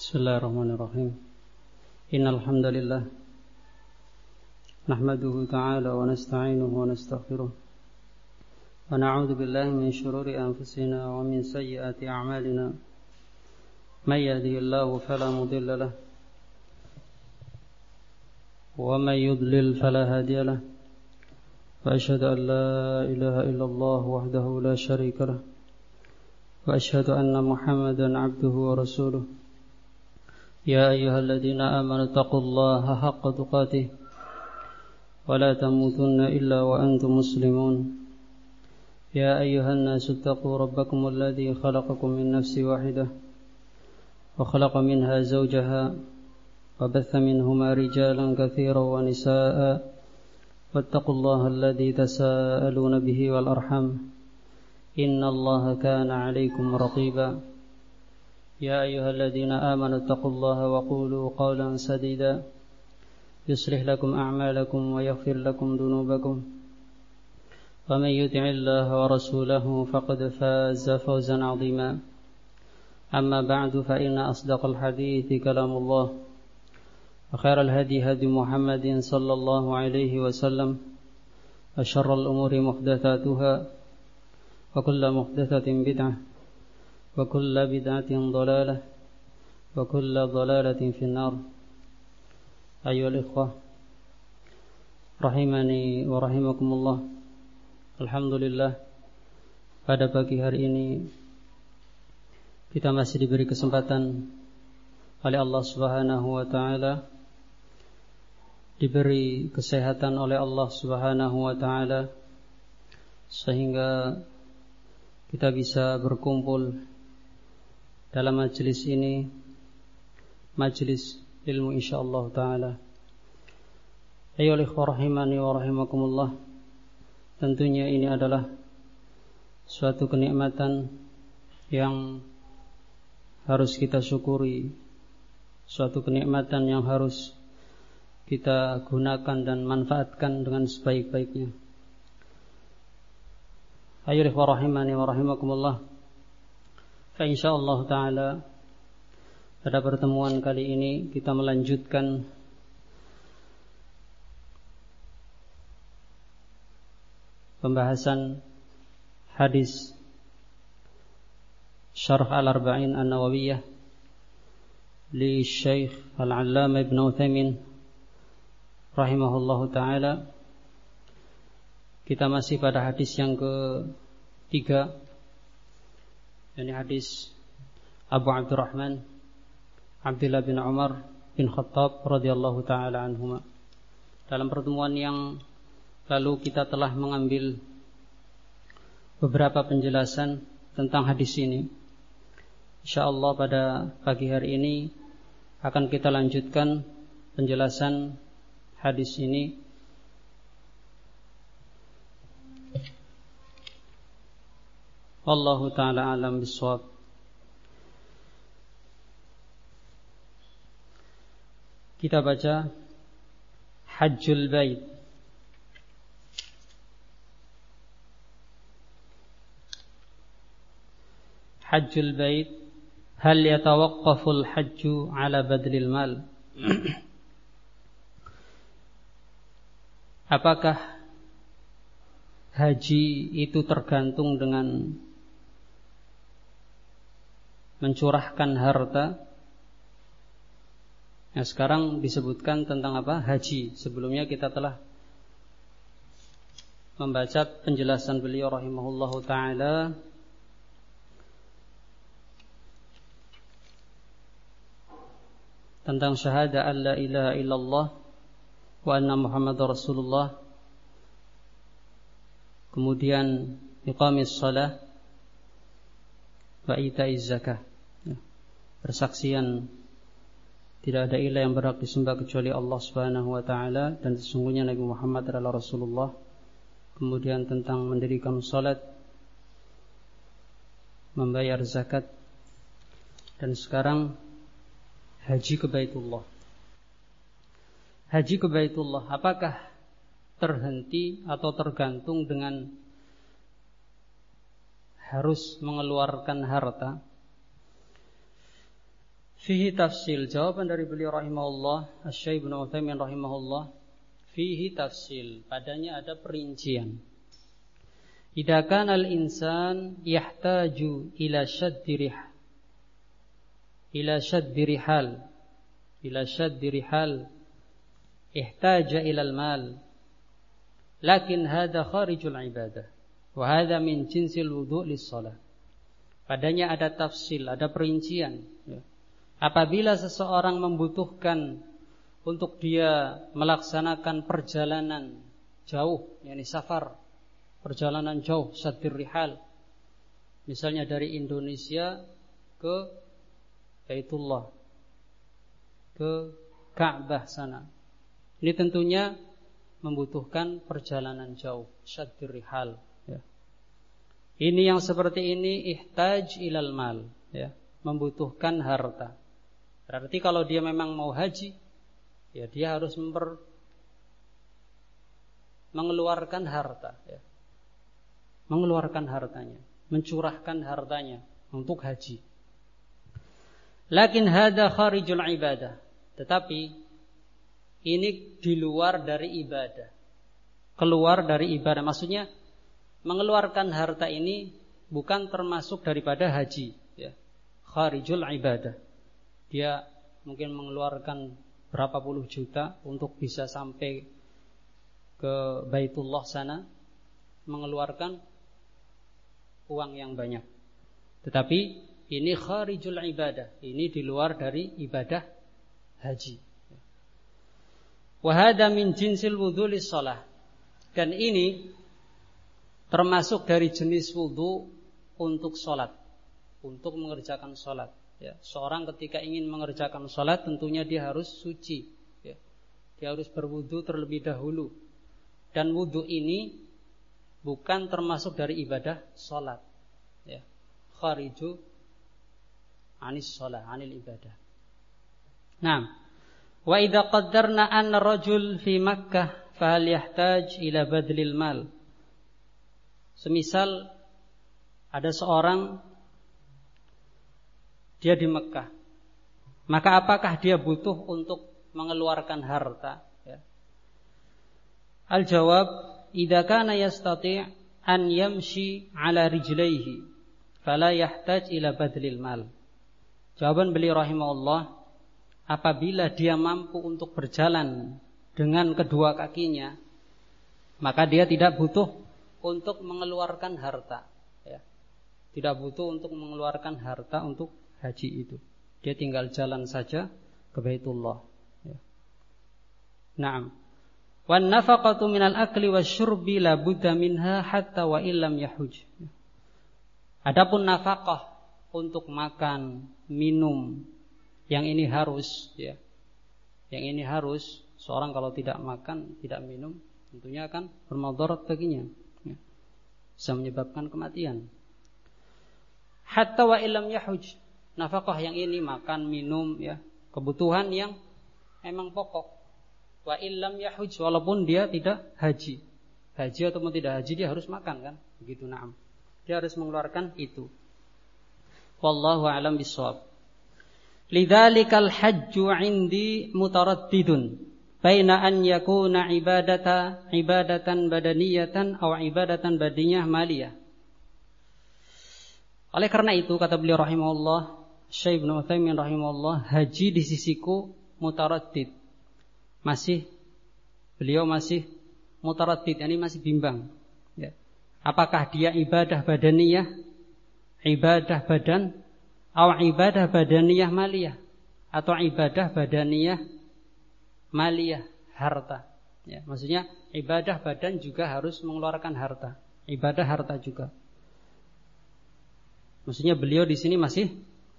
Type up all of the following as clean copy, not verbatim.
Bismillahirrahmanirrahim. Innal hamdalillah nahmaduhu ta'ala wa nasta'inuhu wa nastaghfiruh wa na'udzu billahi min shururi anfusina wa min sayyiati a'malina. May yahdihillahu fala mudilla lahu wa may yudlil fala hadiya lahu. Wa asyhadu an la ilaha illallah wahdahu la syarika lahu wa asyhadu anna Muhammadan 'abduhu wa rasuluh. يا أيها الذين آمنوا اتقوا الله حق تقاته ولا تموتن إلا وأنتم مسلمون. يا أيها الناس اتقوا ربكم الذي خلقكم من نفس واحدة وخلق منها زوجها وبث منهما رجالا كثيرا ونساء واتقوا الله الذي تساءلون به والأرحام إن الله كان عليكم رقيبا. يا أيها الذين آمنوا اتقوا الله وقولوا قولا سديدا يصلح لكم أعمالكم ويغفر لكم ذنوبكم ومن يطع الله ورسوله فقد فاز فوزا عظيما. أما بعد فإن أصدق الحديث كلام الله وخير الهدي هدي محمد صلى الله عليه وسلم وشر الأمور محدثاتها وكل محدثة بدعة وكل بدعة ضلالة وكل ضلالة في النار. أيها الإخوة rahimani wa rahimakumullah. Alhamdulillah, pada pagi hari ini kita masih diberi kesempatan oleh Allah Subhanahu wa taala, diberi kesehatan oleh Allah Subhanahu wa taala sehingga kita bisa berkumpul dalam majelis ini, majelis ilmu insyaallah taala. Ayyuhal ikhwah rahimani wa rahimakumullah. Tentunya ini adalah suatu kenikmatan yang harus kita syukuri, suatu kenikmatan yang harus kita gunakan dan manfaatkan dengan sebaik-baiknya. Ayyuhal ikhwah rahimani wa rahimakumullah. InsyaAllah ta'ala pada pertemuan kali ini kita melanjutkan pembahasan hadis Syarh Al-Arba'in An-Nawawiyah li Syekh Al-Allamah Ibn Uthaymin rahimahullahu ta'ala. Kita masih pada hadis yang ketiga, ini hadis Abu Abdurrahman Abdullah bin Umar bin Khattab radhiyallahu taala anhuma. Dalam pertemuan yang lalu kita telah mengambil beberapa penjelasan tentang hadis ini. Insyaallah pada pagi hari ini akan kita lanjutkan penjelasan hadis ini. Wallahu ta'ala alam bisawab. Kita baca Hajjul Bait. Hajjul Bait, hal yatawaqqaful hajju ala badlil mal? Apakah haji itu tergantung dengan mencurahkan harta? Nah, sekarang disebutkan tentang apa? Haji. Sebelumnya kita telah membaca penjelasan beliau rahimahullahu ta'ala tentang syahadah an la ilaha illallah wa anna Muhammadar Rasulullah, kemudian iqamis shalah wa ita'iz zakah, persaksian tidak ada ilah yang berhak disembah kecuali Allah Subhanahu wa taala dan sesungguhnya Nabi Muhammad adalah Rasulullah, kemudian tentang mendirikan salat, membayar zakat, dan sekarang haji ke Baitullah. Haji ke Baitullah apakah terhenti atau tergantung dengan harus mengeluarkan harta? Fihi tafsil. Jawaban dari beliau rahimahullah, Asy-Syaikh Ibnu Utsaimin rahimahullah, fihi tafsil. Padanya ada perincian. Idza kana al-insan yahtaju ila shaddi rihal ihtaja ila al-mal, lakin hadha kharijul ibadah wa hadha min jinsil wudu' lis-shalah. Padanya ada tafsil, ada perincian, ya. Apabila seseorang membutuhkan untuk dia melaksanakan perjalanan jauh, yakni safar, perjalanan jauh, syaddir rihal, misalnya dari Indonesia ke Baitullah, ke Ka'bah sana, ini tentunya membutuhkan perjalanan jauh, syaddir rihal, ya. Ini yang seperti ini ihtaj ilal mal, ya, membutuhkan harta. Berarti kalau dia memang mau haji, ya dia harus mengeluarkan harta, ya. Mengeluarkan hartanya, mencurahkan hartanya untuk haji. Lakin hada kharijul ibadah. Tetapi ini di luar dari ibadah. Keluar dari ibadah. Maksudnya mengeluarkan harta ini bukan termasuk daripada haji, ya. Kharijul ibadah. Dia mungkin mengeluarkan berapa puluh juta untuk bisa sampai ke Baitullah sana, mengeluarkan uang yang banyak. Tetapi ini kharijul ibadah, ini di luar dari ibadah haji. Wa hadza min jinsil wudu lis-shalah. Dan ini termasuk dari jenis wudu untuk salat, untuk mengerjakan salat. Ya, seorang ketika ingin mengerjakan salat tentunya dia harus suci, ya. Dia harus berwudu terlebih dahulu. Dan wudu ini bukan termasuk dari ibadah salat, ya. Khariju anis shalah, anil ibadah. Nah, wa idza qaddarna anna rajul fi Makkah fa hal yahtaj ila badlil mal. Semisal ada seorang dia di Mekah, maka apakah dia butuh untuk mengeluarkan harta, ya? Al-jawab, idza kana yastati' an yamshi ala rijlaihi fala yahtaj ila badlil mal. Jawaban beliau rahimahullah, apabila dia mampu untuk berjalan dengan kedua kakinya, maka dia tidak butuh untuk mengeluarkan harta, ya. Tidak butuh untuk mengeluarkan harta untuk haji itu. Dia tinggal jalan saja ke Baitullah, ya. Naam. Wan nafaqatu minal akli wasyurbi la budda minha hatta wa illam yahuj. Adapun nafkah untuk makan, minum, yang ini harus, ya. Yang ini harus, seorang kalau tidak makan, tidak minum, tentunya akan bermadarat baginya, ya. Bisa menyebabkan kematian. Hatta wa illam yahuj. Nafkah yang ini makan, minum, ya, kebutuhan yang memang pokok. Wa illam yahuj, walaupun dia tidak haji. Haji ataupun tidak haji dia harus makan, kan? Begitu, na'am. Dia harus mengeluarkan itu. Wallahu a'lam bishawab. Lidzalikal hajju 'indi mutaraddidun baina an yakuna ibadatan badaniyatan aw ibadatan badiniyah maliyah. Oleh karena itu kata beliau rahimahullah, Syekh Ibnu Utsaimin rahimahullah, haji di sisiku mutaraddid. Beliau masih mutaraddid, ini masih bimbang, ya. Apakah dia ibadah badaniyah, ibadah badan, atau ibadah badaniyah maliyah, atau ibadah badaniyah maliyah, harta, ya. Maksudnya ibadah badan juga harus mengeluarkan harta, ibadah harta juga. Maksudnya beliau di sini masih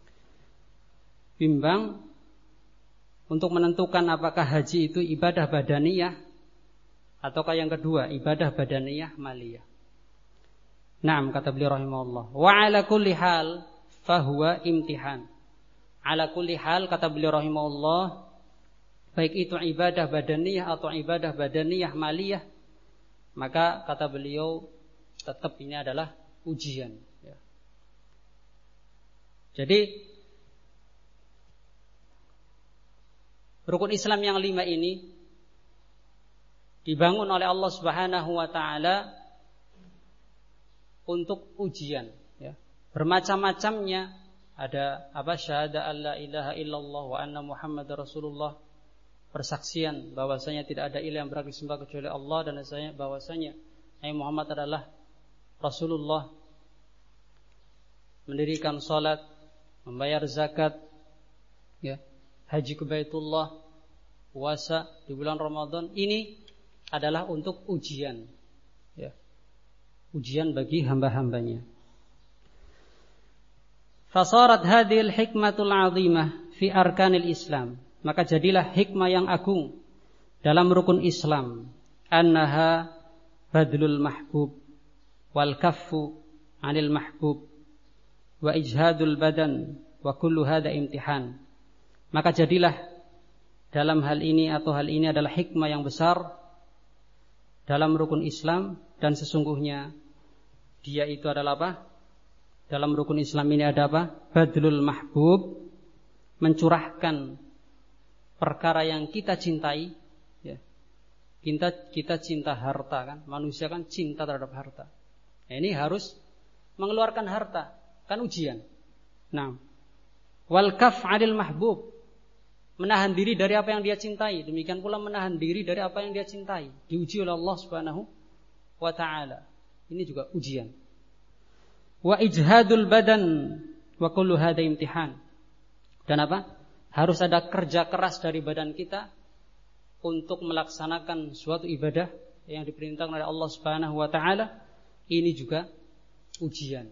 bimbang untuk menentukan apakah haji itu ibadah badaniyah ataukah yang kedua ibadah badaniyah maliyah. Naam, kata beliau rahimahullah, wa ala kulli hal fahuwa imtihan. Ala kulli hal, kata beliau rahimahullah, baik itu ibadah badaniyah atau ibadah badaniyah maliyah, maka kata beliau tetap ini adalah ujian, ya. Jadi rukun Islam yang 5 ini dibangun oleh Allah Subhanahu wa taala untuk ujian, ya. Bermacam-macamnya, ada syahada alla ilaha illallah wa anna Muhammadar Rasulullah, persaksian bahwasanya tidak ada ilah yang berhak disembah kecuali Allah dan bahwasanya Nabi Muhammad adalah Rasulullah, mendirikan salat, membayar zakat, ya, haji ke Baitullah, puasa di bulan Ramadan. Ini adalah untuk ujian, ya. Ujian bagi hamba-hambanya. Fasarat hadhil hikmatul 'azimah fi arkanil Islam. Maka jadilah hikmah yang agung dalam rukun Islam, annaha badlul mahbub wal kaffu 'anil mahbub wa ijhadul badan wa kullu hadha imtihan. Maka jadilah dalam hal ini adalah hikmah yang besar dalam rukun Islam, dan sesungguhnya dia itu adalah apa? Dalam rukun Islam ini ada apa? Badlul mahbub, mencurahkan perkara yang kita cintai, ya. Kita cinta harta, kan? Manusia kan cinta terhadap harta. Nah, ini harus mengeluarkan harta, kan ujian. Nah, wal kaf 'anil mahbub, menahan diri dari apa yang dia cintai. Demikian pula menahan diri dari apa yang dia cintai, diuji oleh Allah Subhanahu wa taala. Ini juga ujian. Wa ijhadul badan wa kullu hadha imtihan. Dan apa? Harus ada kerja keras dari badan kita untuk melaksanakan suatu ibadah yang diperintahkan oleh Allah Subhanahu wa taala. Ini juga ujian.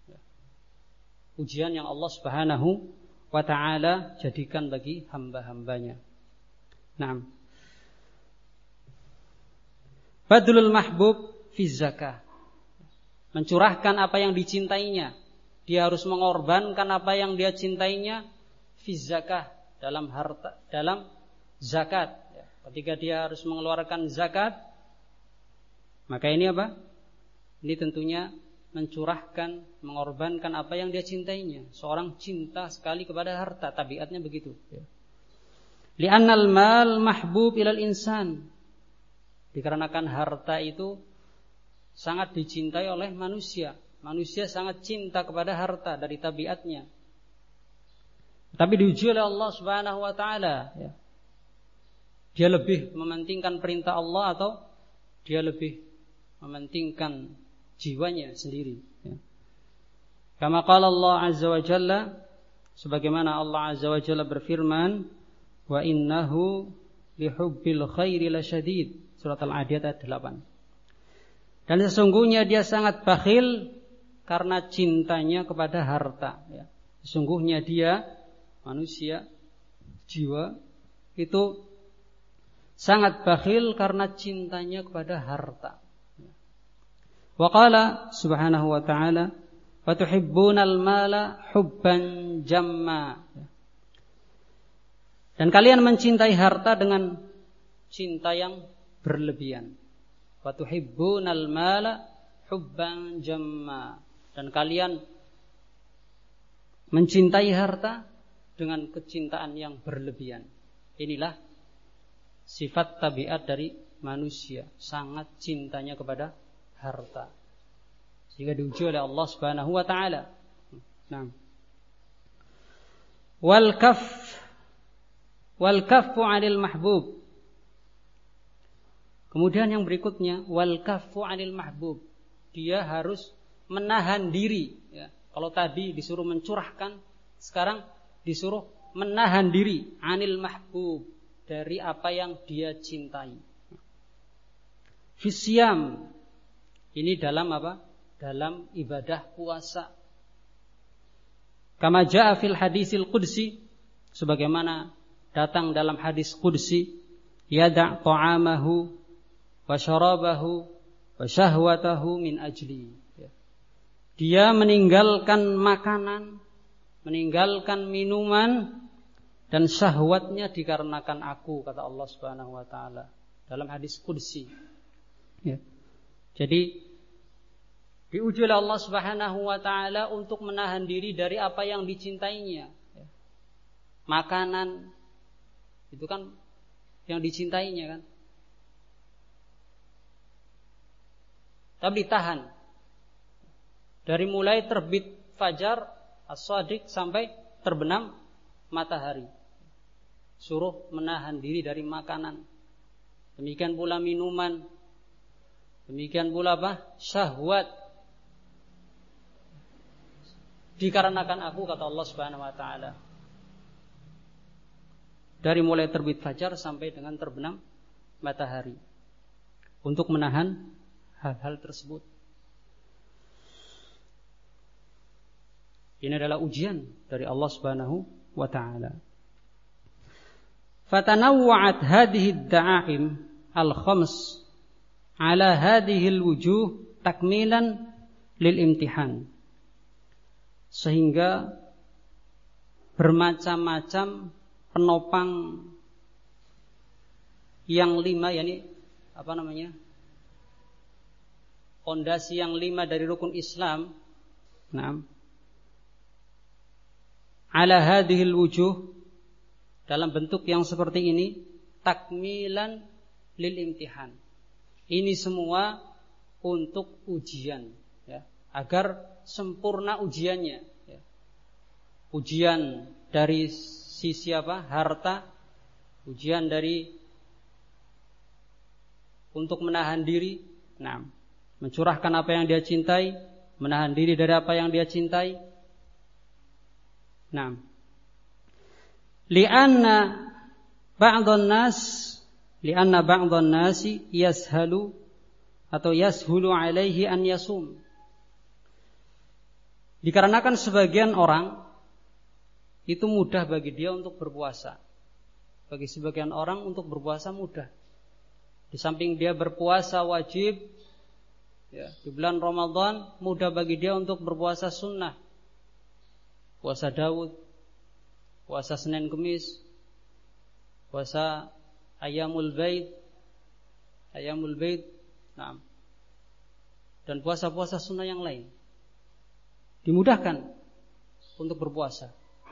Ujian yang Allah Subhanahu wa ta'ala jadikan bagi hamba-hambanya. Naam. Badlul mahbub fi zakah, mencurahkan apa yang dicintainya. Dia harus mengorbankan apa yang dia cintainya fi zakah, dalam harta, dalam zakat. Ketika dia harus mengeluarkan zakat, maka ini apa? Ini tentunya mencurahkan, mengorbankan apa yang dia cintainya. Seorang cinta sekali kepada harta, tabiatnya begitu. Li'annal mal mahbub ilal insan, dikarenakan harta itu sangat dicintai oleh manusia. Manusia sangat cinta kepada harta dari tabiatnya. Tapi diuji oleh Allah Subhanahu wa taala, ya. Dia lebih mementingkan perintah Allah atau dia lebih mementingkan jiwanya sendiri, ya. Kama qala Allah azza wa jalla, sebagaimana Allah azza wa jalla berfirman, wa innahu lihubbil khairi lasyadid, surat Al-Adiyat ayat 8. Dan sesungguhnya dia sangat bakhil karena cintanya kepada harta, ya. Sesungguhnya dia, manusia, jiwa itu sangat bakhil karena cintanya kepada harta. Wa qala subhanahu wa ta'ala, wa tuhibbunal mala hubban jamma. Dan kalian mencintai harta dengan cinta yang berlebihan. Wa tuhibbunal mala hubban jamma. Dan kalian mencintai harta dengan kecintaan yang berlebihan. Inilah sifat tabiat dari manusia, sangat cintanya kepada harta, sehingga diuji oleh Allah Subhanahu wa taala. Nah, wal kaffu 'anil mahbub. Kemudian yang berikutnya, wal kaffu 'anil mahbub. Dia harus menahan diri, ya. Kalau tadi disuruh mencurahkan, sekarang disuruh menahan diri 'anil mahbub, dari apa yang dia cintai. Fisyam, ini dalam apa? Dalam ibadah puasa. Kama jaa fil hadisil qudsi, sebagaimana datang dalam hadis qudsi, yada' ta'amahu wa syarabahu wa syahwatahu min ajli. Dia meninggalkan makanan, meninggalkan minuman, dan syahwatnya dikarenakan aku, kata Allah Subhanahu wa taala dalam hadis qudsi, ya. Jadi diuji oleh Allah Subhanahu wa taala untuk menahan diri dari apa yang dicintainya, ya. Makanan, Itu kan yang dicintainya kan. Tapi ditahan. Dari mulai terbit fajar as-shadiq sampai terbenam matahari. Suruh menahan diri dari makanan. Demikian pula minuman. Demikian pula apa? Syahwat. Dikarenakan aku, kata Allah Subhanahu wa taala. Dari mulai terbit fajar sampai dengan terbenam matahari. Untuk menahan hal-hal tersebut. Ini adalah ujian dari Allah Subhanahu wa taala. Fatanawwa'at hadhihi ad-da'aim al-khams ala hadhihi al-wujuh takmilan lil imtihan. Sehingga bermacam-macam penopang yang 5, yakni apa namanya? Pondasi yang 5 dari rukun Islam. Naam. Ala hadhil wujuh, dalam bentuk yang seperti ini, takmilan lil imtihan. Ini semua untuk ujian, ya, agar sempurna ujiannya, ya. Ujian dari sisi apa? Harta, ujian dari untuk menahan diri, nah, mencurahkan apa yang dia cintai, menahan diri dari apa yang dia cintai. Nah, li'anna ba'dhan nasi yashalu atau yashulu alaihi an yasum. Dikarenakan sebagian orang itu mudah bagi dia untuk berpuasa. Bagi sebagian orang untuk berpuasa mudah. Di samping dia berpuasa wajib, ya, di bulan Ramadan, mudah bagi dia untuk berpuasa sunnah. Puasa Daud, puasa Senin Kemis, puasa Ayyamul Bait, nah, dan puasa-puasa sunnah yang lain. Dimudahkan untuk berpuasa.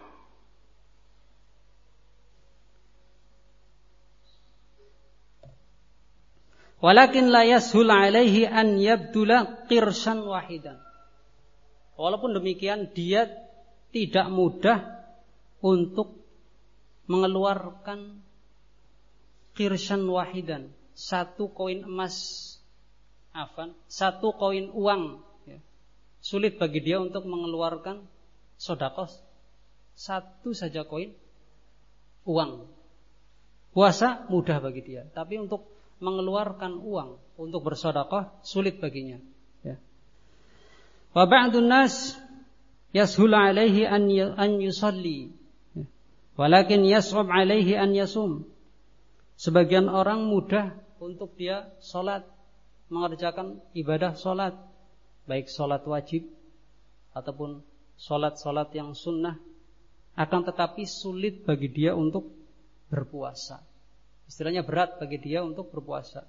Walakin la yashul alaihi an yabdula qirshan wahidan. Walaupun demikian, dia tidak mudah untuk mengeluarkan qirshan wahidan, 1 koin emas, satu koin uang, ya. Sulit bagi dia untuk mengeluarkan sedekah 1 saja koin uang. Puasa mudah bagi dia, tapi untuk mengeluarkan uang untuk bersedekah sulit baginya, ya. Wa ba'dun nas yashul alaihi an yusalli, walakin yas'ab alaihi an yasum. Sebagian orang mudah untuk dia salat, mengerjakan ibadah salat, baik salat wajib ataupun salat-salat yang sunnah, akan tetapi sulit bagi dia untuk berpuasa. Istilahnya berat bagi dia untuk berpuasa.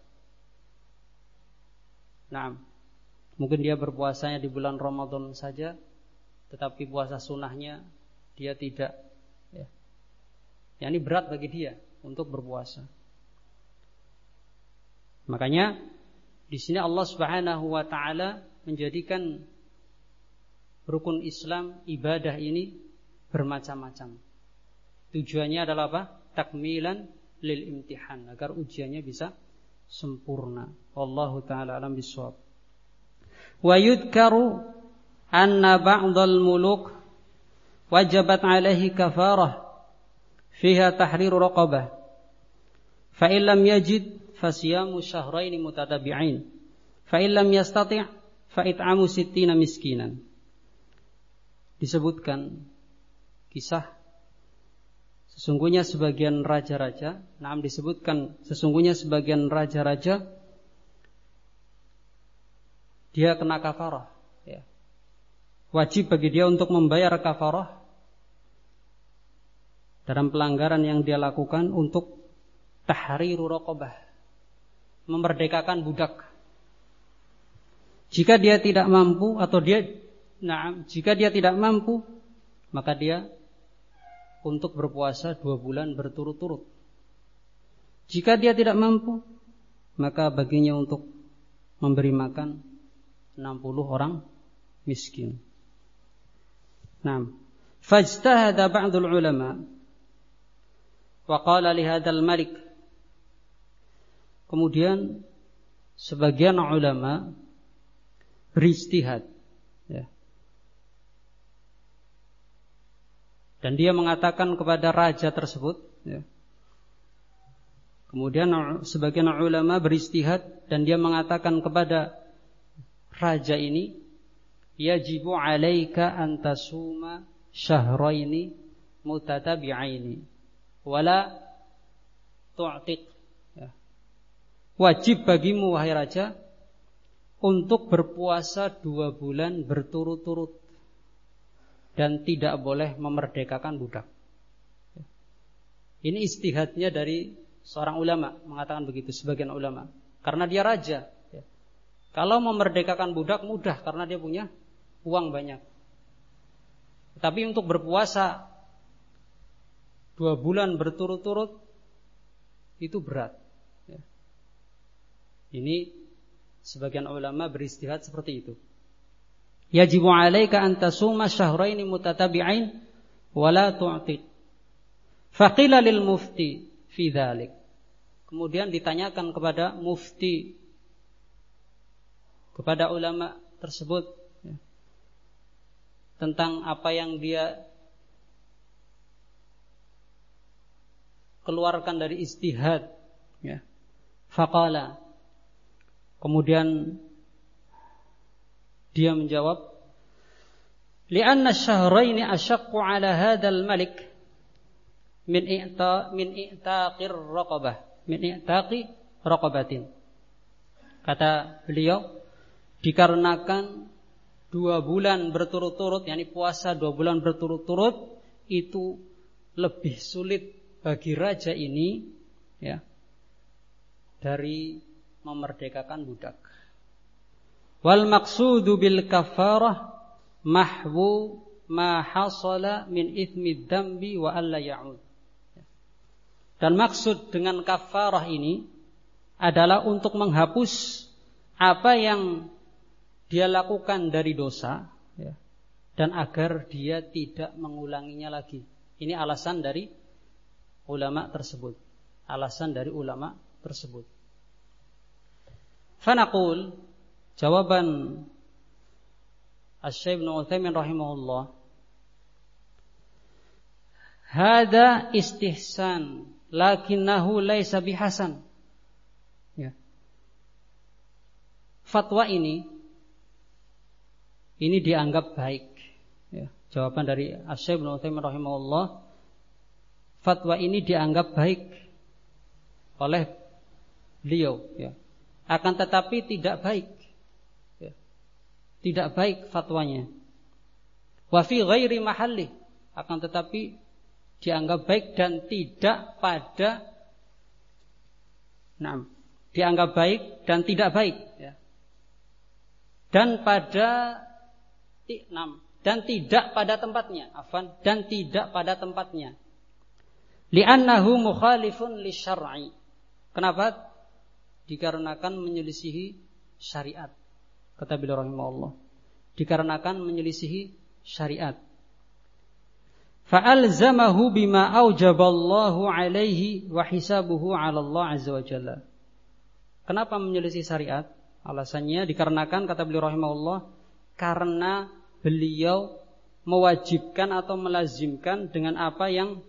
Nah, mungkin dia berpuasanya di bulan Ramadan saja, tetapi puasa sunnahnya dia tidak, ya. Ini berat bagi dia untuk berpuasa. Makanya di sini Allah Subhanahu wa taala menjadikan rukun Islam, ibadah ini bermacam-macam. Tujuannya adalah apa? Takmilan lil imtihan, agar ujiannya bisa sempurna. Wallahu taala alam bisawab. Wa yudkaru anna ba'dal muluk wajabat alaihi kafarah fiha tahriru raqabah fa in lam yajid fasiyamu syahrain mutatabi'ain fa in lam yastati' fa it'amu 60 miskinan. Disebutkan kisah sesungguhnya sebagian raja-raja, disebutkan sesungguhnya sebagian raja-raja dia kena kafarah, ya. Wajib bagi dia untuk membayar kafarah dalam pelanggaran yang dia lakukan untuk tahriru raqabah, memerdekakan budak. Jika dia tidak mampu jika dia tidak mampu, maka dia untuk berpuasa 2 bulan berturut-turut Jika dia tidak mampu, maka baginya untuk memberi makan 60 orang miskin. Naam. Fajtahada ba'dul ulama wa qala li hadzal malik. Kemudian sebagian ulama berijtihad, ya. Dan dia mengatakan kepada raja tersebut, ya. Kemudian sebagian ulama berijtihad dan dia mengatakan kepada raja ini, yajibu 'alaika an tasuma syahraini mutatabi'aini wala tu'tiq. Ya. Wajib bagimu wahai raja untuk berpuasa 2 bulan berturut-turut dan tidak boleh memerdekakan budak. Ya. Ini ijtihadnya dari seorang ulama, mengatakan begitu, sebagian ulama. Karena dia raja. Ya. Kalau memerdekakan budak mudah karena dia punya uang banyak. Tapi untuk berpuasa 2 bulan berturut-turut itu berat. Ya. Ini sebagian ulama beristihad seperti itu. Yajibu 'alaika an tasuma syahraini mutatabi'ain wa la tu'tiq. Faqila lil mufti fi dzalik. Kemudian ditanyakan kepada mufti, kepada ulama tersebut, ya, tentang apa yang dia keluarkan dari ijtihad, ya. Faqala, kemudian dia menjawab, li'anna ash-shahrayn ashaqqu 'ala hadzal malik min i'taqir raqabah, min i'taqi raqabatin. Kata beliau, dikarenakan 2 bulan berturut-turut, yakni puasa 2 bulan berturut-turut itu lebih sulit bagi raja ini, ya, dari memerdekakan budak. Wal maqsudu bil kafarah mahwu ma hasala min ithmi dzambi wa alla ya'ud. Dan maksud dengan kafarah ini adalah untuk menghapus apa yang dia lakukan dari dosa, ya, dan agar dia tidak mengulanginya lagi. Ini alasan dari ulama tersebut. Alasan dari ulama tersebut. Fanaqul, jawaban Asy-Syaikh Ibnu Utsaimin rahimahullah, hada istihsan lakinnahu laisa bihasan. Ya. Fatwa ini dianggap baik. Ya. Jawaban dari Asy-Syaikh Ibnu Utsaimin rahimahullah, fatwa ini dianggap baik oleh beliau, ya. Akan tetapi tidak baik, ya. Tidak baik fatwanya. Wa fi ghairi mahalli, akan tetapi dianggap baik dan tidak pada, dianggap baik dan tidak baik, ya. Dan tidak pada tempatnya, dan tidak pada tempatnya. Li'annahu mukhalifun lisyar'i. Kenapa? Dikarenakan menyelisihi syariat. Kata beliau rahimahullah, dikarenakan menyelisihi syariat. Fa'alzamahu bima aujaballahu alaihi wa hisabuhu 'ala Allah azza wa jalla. Kenapa menyelisih syariat? Alasannya dikarenakan, kata beliau rahimahullah, karena beliau mewajibkan atau melazimkan dengan apa yang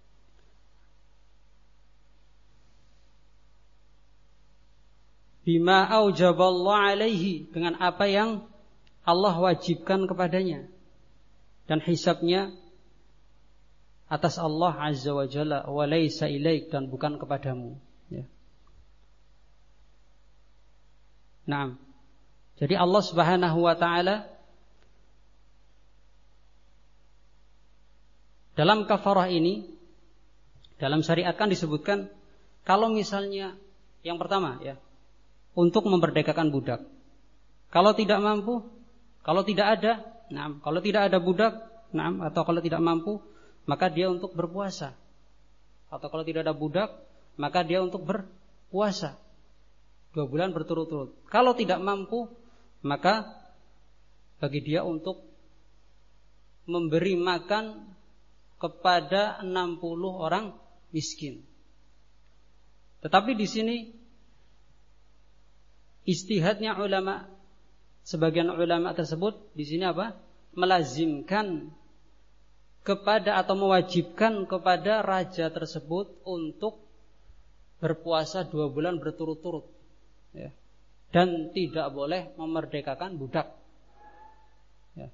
bima aujaballahu alaihi, dengan apa yang Allah wajibkan kepadanya, dan hisabnya atas Allah azza wa jalla, wa laisa ilaik, dan bukan kepadamu, ya. Naam. Jadi Allah Subhanahu wa taala dalam kafarah ini, dalam syariat kan disebutkan kalau misalnya yang pertama, ya, untuk memerdekakan budak. Kalau tidak mampu, kalau tidak ada, kalau tidak ada budak, atau kalau tidak mampu, maka dia untuk berpuasa. Atau kalau tidak ada budak, maka dia untuk berpuasa 2 bulan berturut-turut. Kalau tidak mampu, maka bagi dia untuk memberi makan kepada 60 orang miskin. Tetapi di sini ijtihadnya ulama, sebagian ulama tersebut di sini apa? Melazimkan kepada atau mewajibkan kepada raja tersebut untuk berpuasa 2 bulan berturut-turut, ya. Dan tidak boleh memerdekakan budak. Ya.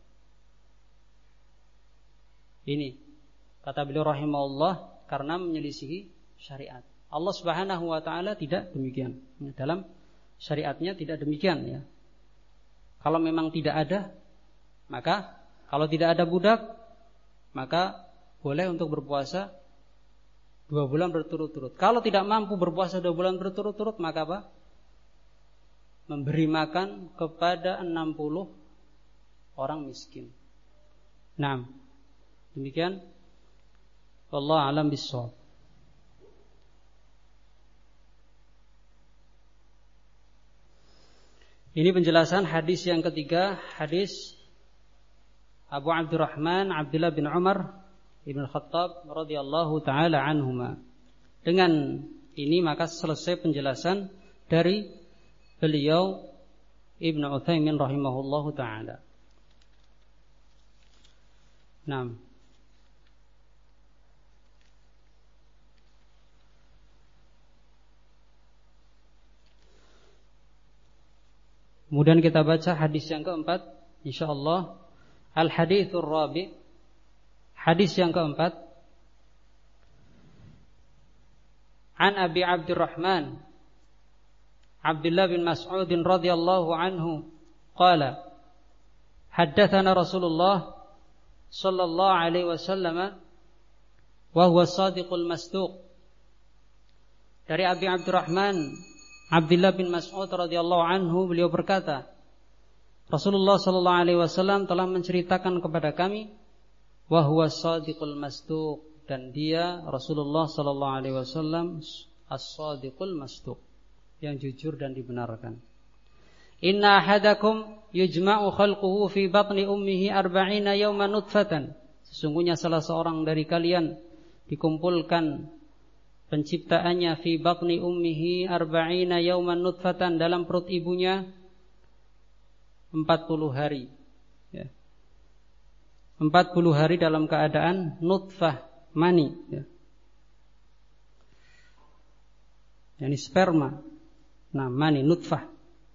Ini kata beliau rahimahullah, karena menyelisihi syariat. Allah Subhanahu wa taala tidak demikian. Dalam syariatnya tidak demikian, ya. Kalau memang tidak ada, maka kalau tidak ada budak, maka boleh untuk berpuasa 2 bulan berturut-turut. Kalau tidak mampu berpuasa 2 bulan berturut-turut, maka apa? Memberi makan kepada 60 orang miskin. Nah, demikian. Wallahu a'lam bishawab. Ini penjelasan hadis yang ketiga, hadis Abu Abdurrahman Abdullah bin Umar Ibn Khattab radhiyallahu taala anhuma. Dengan ini maka selesai penjelasan dari beliau Ibnu Utsaimin rahimahullahu taala. Naam. Kemudian kita baca hadis yang keempat, insyaallah. Al-hadithur rabi'. Hadis yang keempat. An Abi Abdurrahman Abdullah bin Mas'ud radhiyallahu anhu qala haddatsana Rasulullah sallallahu alaihi wasallam wa huwa shadiqul masduq. Dari Abi Abdurrahman Abdullah bin Mas'ud radhiyallahu anhu, beliau berkata, Rasulullah sallallahu alaihi wasallam telah menceritakan kepada kami, wa huwa shadiqul masduq, dan dia Rasulullah sallallahu alaihi wasallam as-shadiqul masduq, yang jujur dan dibenarkan. Inna ahadakum yujma'u khalquhu fi batni ummihi 40 yawman nutfatan. Sesungguhnya salah seorang dari kalian dikumpulkan penciptaannya fi batni ummihi 40 yawman nutfatan, dalam perut ibunya 40 hari, ya. 40 hari dalam keadaan nutfah, mani, ya. Yani sperma. Nah, mani, nutfah.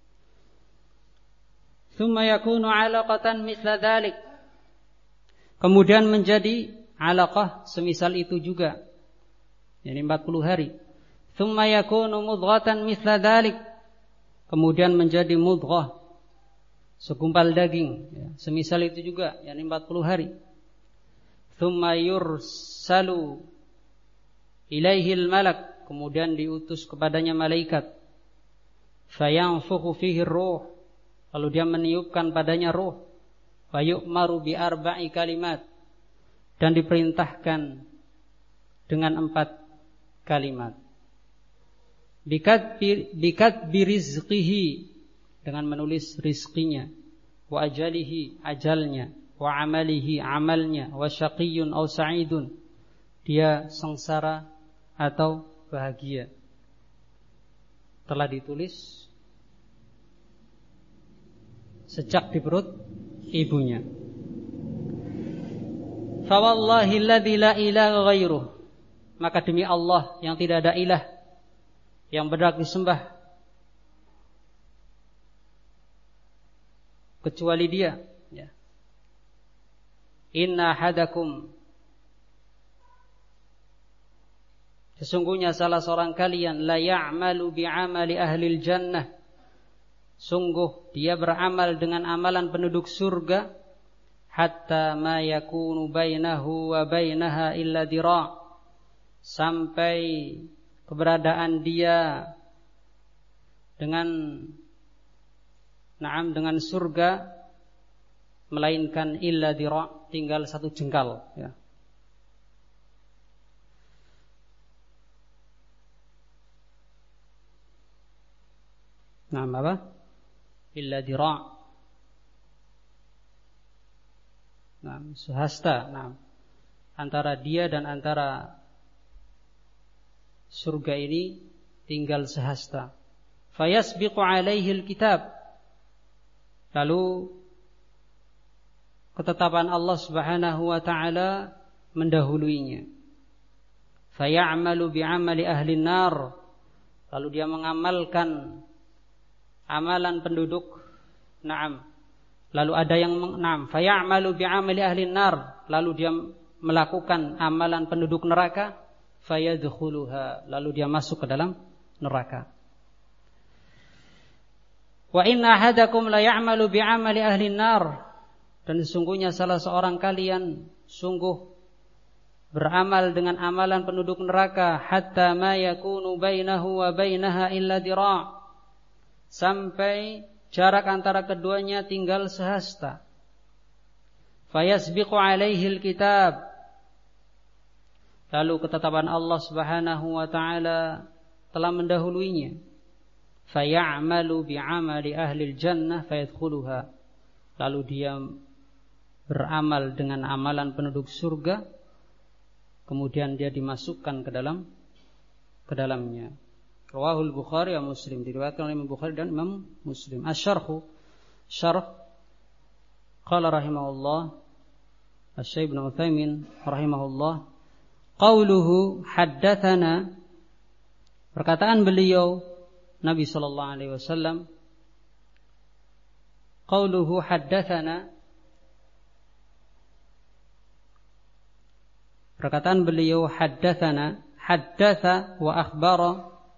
Tsumma yakunu 'alaqatan mithla dzalik. Kemudian menjadi 'alaqah semisal itu juga. Yani 40 hari. Tsumma yakunu mudghatan mithla dzalik. Kemudian menjadi mudghah, segumpal daging, ya, semisal itu juga, yani 40 hari. Tsumma yursalu ilaihil malak. Kemudian diutus kepadanya malaikat. Fayanfukhu fihi ruh. Lalu dia meniupkan padanya ruh. Fayu'maru bi 4 kalimat. Dan diperintahkan dengan 4 kalimat. Bikat birizqihi, dengan menulis rizqinya, wa ajalihi, ajalnya, wa amalihi, amalnya, wa syaqiyyun aw sa'idun, dia sengsara atau bahagia. Telah ditulis sejak di perut ibunya. Fa wallahi alladzi la ilaha ghairuh, maka demi Allah yang tidak ada ilah yang berhak disembah kecuali Dia, ya. Inna hadakum, sesungguhnya salah seorang kalian, la ya'malu bi'amali ahlil jannah, sungguh dia beramal dengan amalan penduduk surga, hatta ma yakunu bainahu wa bainaha illa dira', sampai keberadaan dia dengan surga melainkan illa dira', tinggal 1 jengkal, ya. Nah, apa? Illa dira'. Nah, sehasta. Nah, antara dia dan antara surga ini tinggal sehasta. Fayasbiqu alaihi alkitab. Lalu ketetapan Allah Subhanahu wa taala mendahuluinya. Fayamalu bi'amali ahli nar. Lalu dia mengamalkan amalan penduduk. Naam. Lalu ada yang fayamalu bi'amali ahli nar. Lalu dia melakukan amalan penduduk neraka. Fayadkhuluha. Lalu dia masuk ke dalam neraka. Wa inna ahadakum la ya'malu bi'amali ahli nar. Dan sesungguhnya salah seorang kalian sungguh beramal dengan amalan penduduk neraka hatta ma yakunu bainahu wa bainaha illa dira'. Sampai jarak antara keduanya tinggal sehasta. Fayasbiqu alaihi alkitab. Lalu ketetapan Allah Subhanahu wa taala telah mendahuluinya. Fayamalu bi'amali ahli jannah fayadkhuluha. Lalu dia beramal dengan amalan penduduk surga, kemudian dia dimasukkan ke dalamnya. Rawahul Bukhari wa Muslim, diriwayatkan oleh Imam Bukhari dan Imam Muslim. Asy-syarh qala rahimahullah Asy-Syaikh Ibnu Utsaimin rahimahullah, qauluhu haddatsana, perkataan beliau Nabi sallallahu alaihi wasallam, qauluhu haddatsana, perkataan beliau haddatsana, haddatsa wa akhbara.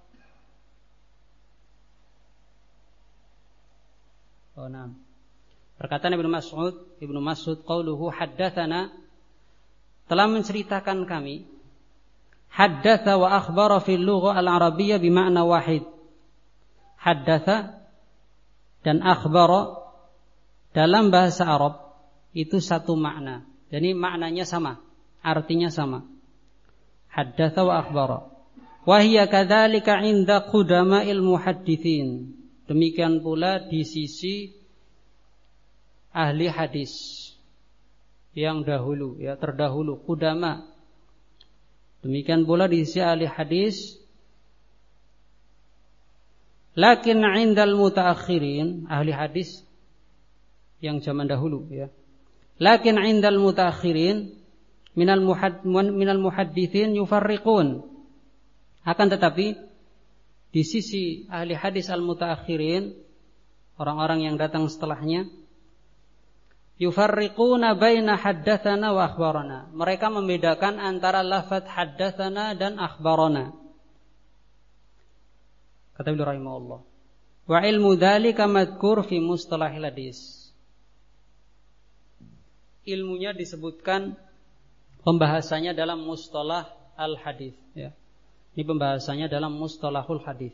Oh, nah. Perkataan Ibnu Mas'ud qauluhu haddatsana, telah menceritakan kami. Haddatsa wa akhbara fil lughah al-arabiyyah bima'na wahid. Haddatsa dan akhbara dalam bahasa Arab itu satu makna. Jadi maknanya sama, artinya sama. Haddatsa wa akhbara. Wa hiya kadzalika 'inda qudama'il muhadditsin. Demikian pula di sisi ahli hadis yang dahulu, ya, terdahulu, qudama. Demikian pula di sisi ahli hadis. Lakin 'indal mutaakhirin, ahli hadis yang zaman dahulu, ya. Lakin 'indal mutaakhirin minal muhadditsin yufarriqun. Akan tetapi di sisi ahli hadis al-mutaakhirin, orang-orang yang datang setelahnya, yufarriquna baina haddatsana wa akhbarana. Mereka membedakan antara lafaz haddatsana dan akhbarana. Kata beliau rahimahullah, wa ilmu dzalika madhkur fi mustalahil hadis. Ilmunya disebutkan, pembahasannya dalam mustalah al-hadis, ya. Ini pembahasannya dalam mustalahul hadis.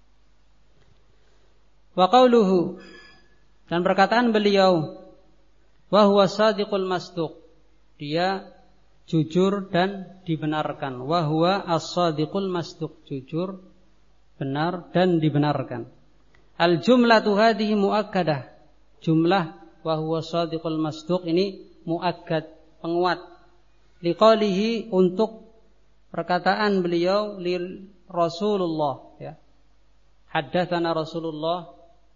Wa qauluhu, dan perkataan beliau, wa huwa shadiqul masduq, dia jujur dan dibenarkan. Wa huwa as-shadiqul masduq, jujur, benar dan dibenarkan. Al jumlatu hadhihi muakkadah, jumlah wa huwa shadiqul masduq ini muakkad, penguat. Liqalihi, untuk perkataan beliau, li Rasulullah, ya. Haddatsana Rasulullah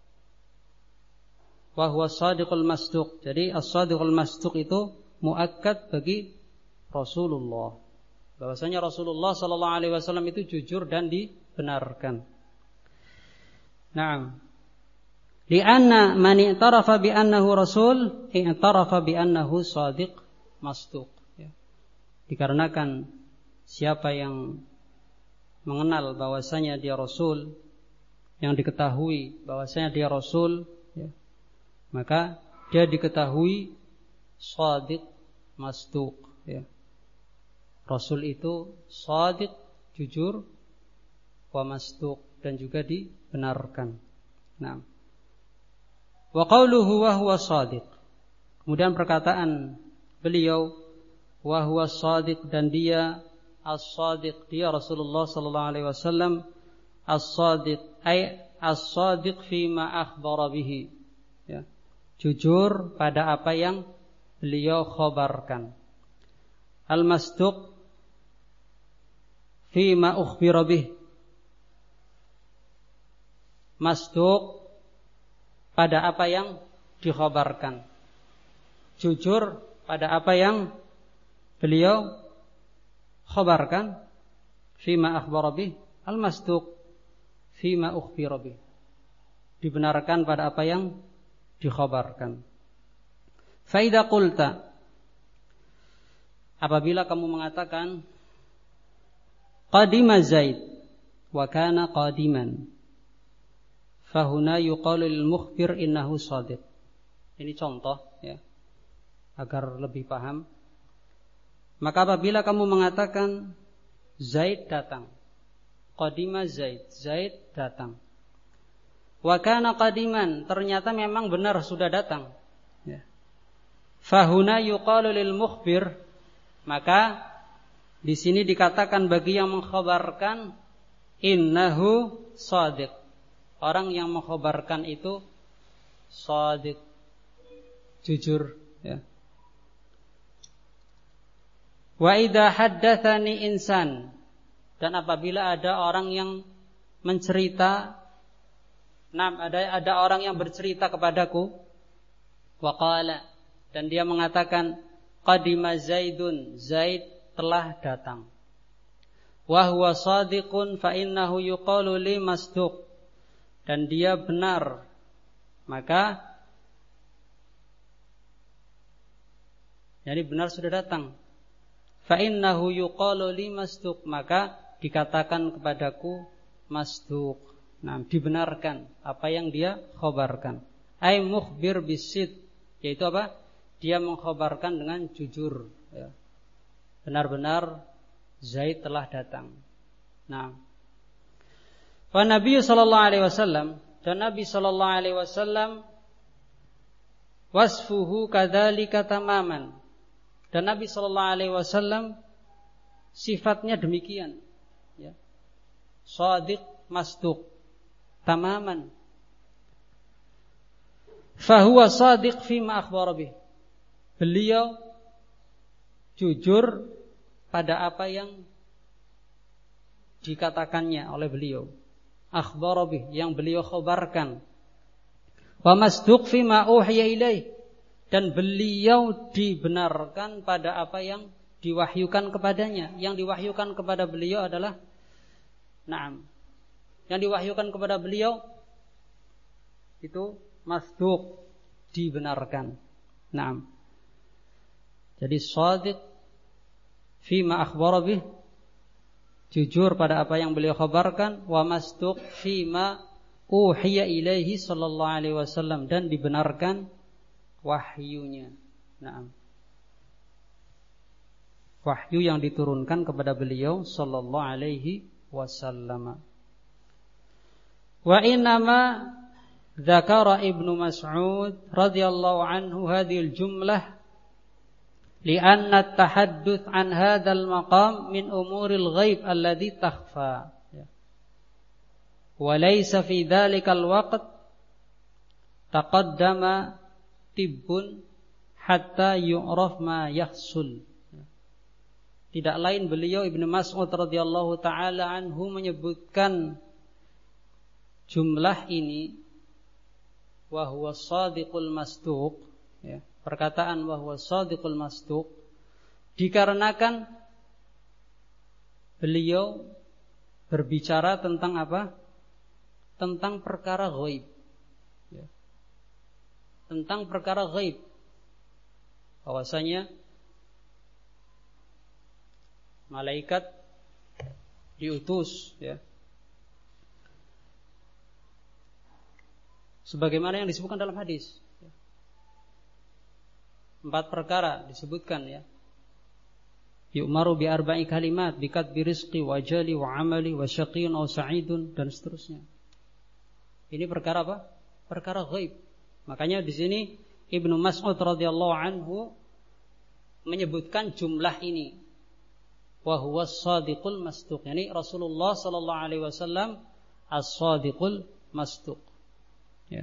wa huwa shadiqul masduq. Jadi as-shadiqul masduq itu muakkad bagi Rasulullah, bahwasanya Rasulullah sallallahu alaihi wasallam itu jujur dan dibenarkan. Naam. Li'anna man i'tarafa bi annahu rasul, i'tarafa bi annahu shadiq masduq. Ya. Dikarenakan siapa yang mengenal bahwasanya dia rasul, yang diketahui bahwasanya dia rasul, ya, maka dia diketahui shadiq masduq, ya. Rasul itu shadiq, jujur, wa masduq, dan juga dibenarkan. Nah, wa qauluhu wa huwa shadiq. Kemudian perkataan beliau, wa huwa shadiq, dan dia as-shadiq, dia Rasulullah sallallahu alaihi wasallam as-shadiq, ay as-shadiq fima akhbara bihi. Ya. Jujur pada apa yang beliau khabarkan. Al-masduq fima ukhbira bihi. Masduq pada apa yang dikhabarkan. Jujur pada apa yang beliau khabarkan. Fima akhbara bih. Al-masduq fima ukhbira bih. Dibenarkan pada apa yang dikhabarkan. Fa idza qulta, apabila kamu mengatakan qadima Zaid wa kana qadiman, fahuna yuqalu lil mukhbir innahu shadiq. Ini contoh ya, agar lebih paham. Maka apabila kamu mengatakan Zaid datang, qadima Zaid, Zaid datang. Wa kana qadiman, ternyata memang benar sudah datang. Ya. Fahuna yuqalu lil mukhbir, maka di sini dikatakan bagi yang mengkhabarkan innahu shadiq. Orang yang mengkhabarkan itu shadiq, jujur ya. Wa idza haddatsani insan, dan apabila ada orang yang mencerita, ada orang yang bercerita kepadaku, wa qala, dan dia mengatakan qadima Zaidun, Zaid telah datang. Wa huwa shadiqun fa innahu yuqalu li masduq, dan dia benar, maka jadi benar sudah datang. Fa innahu yuqalu li masduq, maka dikatakan kepadaku masduq. Nah, dibenarkan apa yang dia khabarkan. Ai mukhbir bisid, yaitu apa? Dia mengkhabarkan dengan jujur ya. Benar-benar Zaid telah datang. Nah, wa Nabi sallallahu alaihi wasallam, dan Nabi sallallahu alaihi wasallam wasfuhu kadzalika tamaman. Dan Nabi sallallahu alaihi wasallam sifatnya demikian ya. Shadiq masduq tamaman. Fahuwa shadiq fima akhbara bih. Beliau jujur pada apa yang dikatakannya oleh beliau. Akhbara bih, yang beliau khabarkan. Wa masduq fima uhiya ilaih, dan beliau dibenarkan pada apa yang diwahyukan kepadanya. Yang diwahyukan kepada beliau adalah yang diwahyukan kepada beliau itu masduq, dibenarkan. Naam. Jadi shadiq fima akhbara bih, jujur pada apa yang beliau khabarkan. Wa masduq fima uhiya ilaihi sallallahu alaihi wasallam, dan dibenarkan wahyunya. Naam. Wahyu yang diturunkan kepada beliau sallallahu alaihi wasallam. Wa innama dzakara Ibnu Mas'ud radhiyallahu anhu hadhil jumlah li'anna at-tahadduts an hadzal maqam min umuril ghaib alladhi takhfa. Wa laysa fi dhalikal waqt taqaddama tibbun hatta yu'raf ma yahsul. Tidak lain beliau Ibnu Mas'ud radhiyallahu taala anhu menyebutkan jumlah ini, wa huwa shadiqul masduq ya, perkataan wa huwa shadiqul masduq, dikarenakan beliau berbicara tentang apa? Tentang perkara ghaib ya. Tentang perkara ghaib, bahwasanya malaikat diutus ya, sebagaimana yang disebutkan dalam hadis. 4 perkara disebutkan ya. Yu'maru bi arba'i kalimat, bikatbi rizqi wa ajali wa amali wa syaqiyyun aw sa'idun, dan seterusnya. Ini perkara apa? Perkara ghaib. Makanya di sini Ibnu Mas'ud radhiyallahu anhu menyebutkan jumlah ini. Wa huwa as-shadiqul masduq. Yani Rasulullah sallallahu alaihi wasallam as-shadiqul masduq. Ya.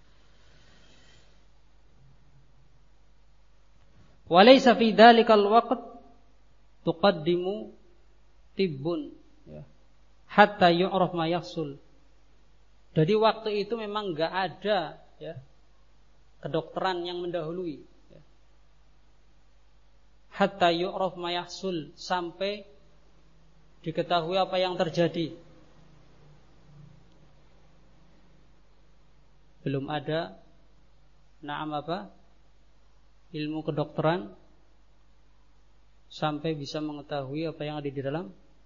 Walaysa fi dzalikal waqt tuqaddimu tibbun, ya, hatta yu'raf ma yahsul. Jadi waktu itu memang enggak ada, ya, kedokteran yang mendahului, ya. Hatta yu'raf ma yahsul, sampai diketahui apa yang terjadi. Belum ada ilmu kedokteran sampai bisa mengetahui apa yang ada di dalam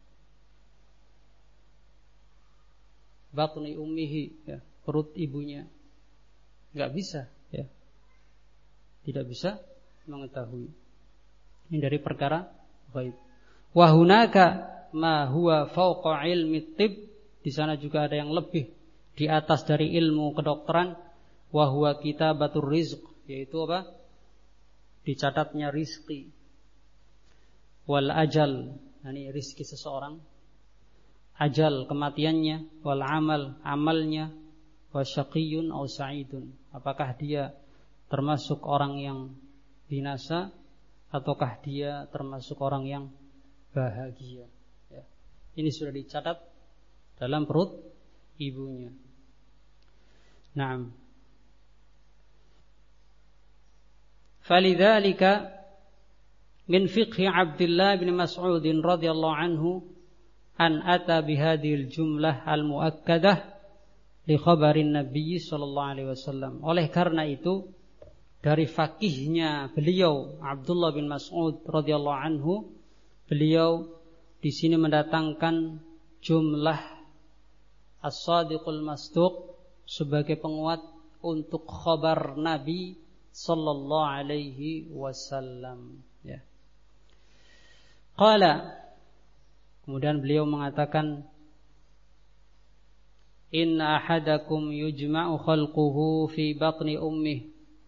batni ummihi, ya, perut ibunya. Enggak bisa, ya. Tidak bisa mengetahui. Ini dari perkara ghaib. Wa hunaka ma huwa fawqa ilmi tib, di sana juga ada yang lebih di atas dari ilmu kedokteran. Wa huwa kitabatur rizq, yaitu apa? Dicatatnya rizki. Wal ajal, ini rizki seseorang. Ajal, kematiannya. Wal amal, amalnya. Wa syaqiyun aw sa'idun, apakah dia termasuk orang yang binasa ataukah dia termasuk orang yang bahagia, ya. Ini sudah dicatat dalam perut ibunya. Naam. Falidzalika min fiqhi Abdullah bin Mas'ud radhiyallahu anhu an ata bihadhil jumlah al-muakkadah li khabarin Nabi sallallahu alaihi wasallam. Oleh karena itu, dari fakihnya beliau Abdullah bin Mas'ud radhiyallahu anhu, beliau di sini mendatangkan jumlah as-sadiqul masduq sebagai penguat untuk khabar Nabi sallallahu alaihi wasallam, ya. Qala, kemudian beliau mengatakan, inna ahadakum yujma'u khalquhu fi batni ummih.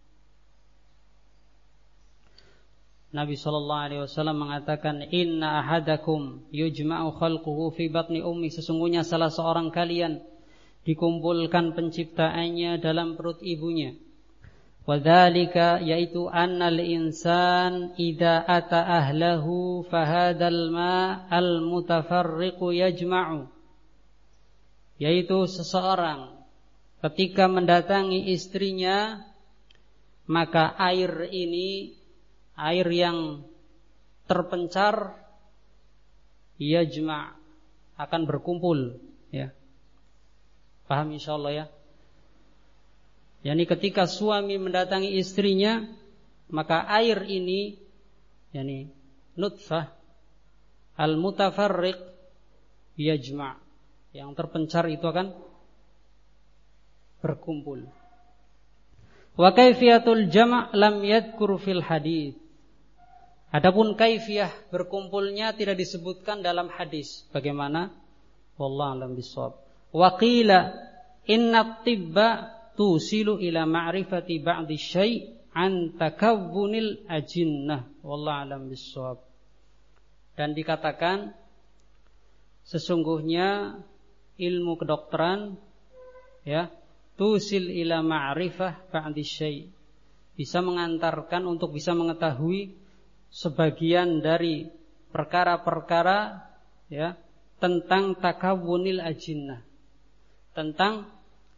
Nabi sallallahu alaihi wasallam mengatakan, inna ahadakum yujma'u khalquhu fi batni ummih, sesungguhnya salah seorang kalian dikumpulkan penciptaannya dalam perut ibunya. Wadzalika, yaitu annal insan idza ata ahlahu fahadal ma al mutafarriqu yajma'u, yaitu seseorang ketika mendatangi istrinya, maka air ini, air yang terpencar, yajma', akan berkumpul, ya. Paham insyaallah, ya. Yani ketika suami mendatangi istrinya, maka air ini, yani nutfah al-mutafarriq yajma', yang terpencar itu akan berkumpul. Wa kaifiyatul jama' lam yadhkur fil hadits. Adapun kaifiyah berkumpulnya tidak disebutkan dalam hadis. Bagaimana? Wallahu a'lam bishawab. Wa qila inna tibba tusilu ila ma'rifati ba'di syai' an takawwunil ajinnah. Wallahu a'lam bishawab. Dan dikatakan sesungguhnya ilmu kedokteran, ya, tusil ila ma'rifah ba'di syai', bisa mengantarkan untuk bisa mengetahui sebagian dari perkara-perkara, ya, tentang takawunil ajinnah, tentang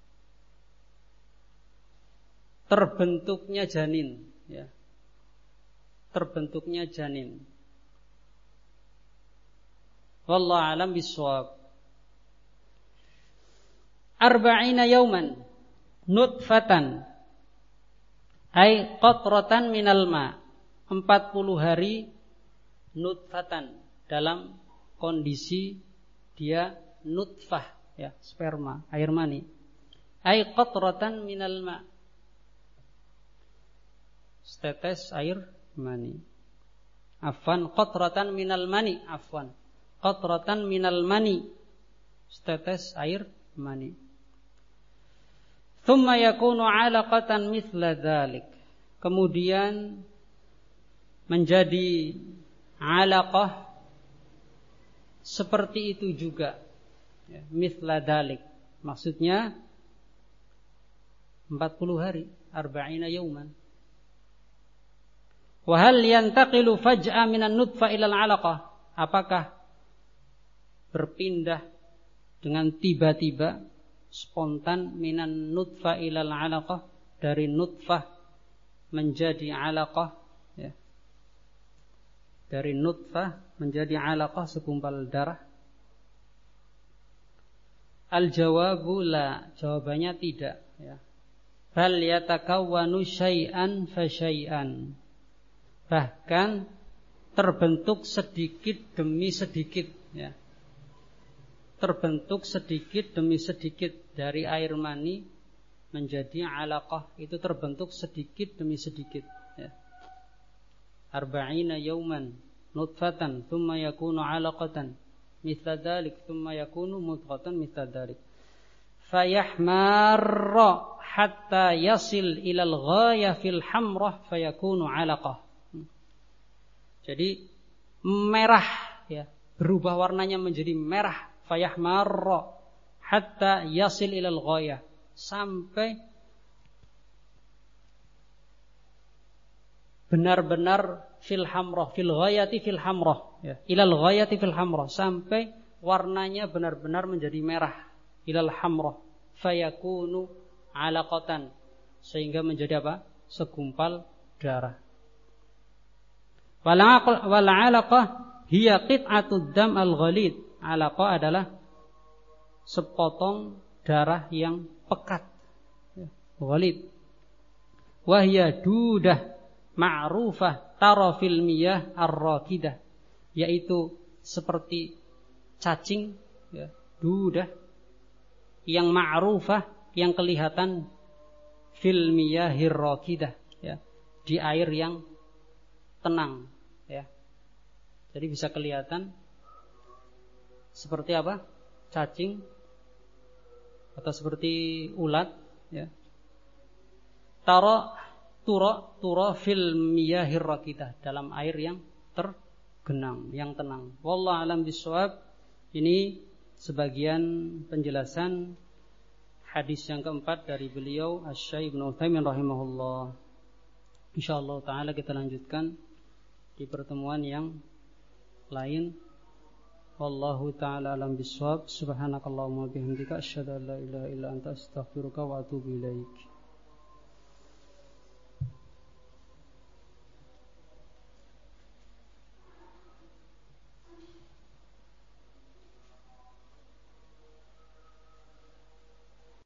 terbentuknya janin, ya, terbentuknya janin. Wallahu a'lam bishawab. 40 yauman nutfatan ay qatratan minal ma, 40 hari nutfatan, dalam kondisi dia nutfah, ya, sperma, air mani. Ay qatratan minal ma, setetes air mani. Afwan, qatratan minal mani, afwan, qatratan minal mani, setetes air mani. Thumma yakunu 'alaqatan mithla dzalik, kemudian menjadi 'alaqah seperti itu juga, ya, mithla dzalik, maksudnya 40 hari, 40 yauman. Wa hal yantaqilu faj'a minan nutfah ilal 'alaqah? Apakah berpindah dengan tiba-tiba, spontan, minan nutfah ilal 'alaqah, dari nutfah menjadi 'alaqah, ya. Dari nutfah menjadi 'alaqah, segumpal darah? Al-jawabu la, jawabannya tidak, ya. Bal yatakawwanu syai'an fa syai'an. Bahkan terbentuk sedikit demi sedikit, ya. Terbentuk sedikit demi sedikit dari air mani menjadi 'alaqah, itu terbentuk sedikit demi sedikit, ya. 40 yauman nutfatan thumma yakunu 'alaqatan mithla dzalik thumma yakunu mudghatan mithla dzalik fayahmarra hatta yasil ilal ghayah fil hamrah fayakunu 'alaqah. Jadi merah, ya, berubah warnanya menjadi merah, fayahmarra hatta yasil ilal ghayah, sampai benar-benar fil hamrah, fil ghayati fil hamrah, ya, ilal ghayati fil hamrah, sampai warnanya benar-benar menjadi merah, ilal hamrah, fayakunu 'alaqatan, sehingga menjadi apa? Segumpal darah. Wal 'alaqah hiya qit'atud dam al-ghalid. 'Alaqah adalah sepotong darah yang pekat, ya, ghalid. Wa hiya dudah ma'rufah tara fil miyah ar-rakidah, yaitu seperti cacing, ya, dudah yang ma'rufah, yang kelihatan fil miyahir rakidah, ya, di air yang tenang, ya. Jadi bisa kelihatan seperti apa? Cacing atau seperti ulat, ya. Tura fil miyahir rakidah, dalam air yang tergenang, yang tenang. Wallahu a'lam bishawab. Ini sebagian penjelasan hadis yang keempat dari beliau Asy-Syaikh Ibnu Utsaimin rahimahullah. Insyaallah taala kita lanjutkan di pertemuan yang lain. Wallahu taala alam bishawab. Subhanakallahumma bihamdika asyhadu an la ilaha illa anta astaghfiruka wa atubu ilaik.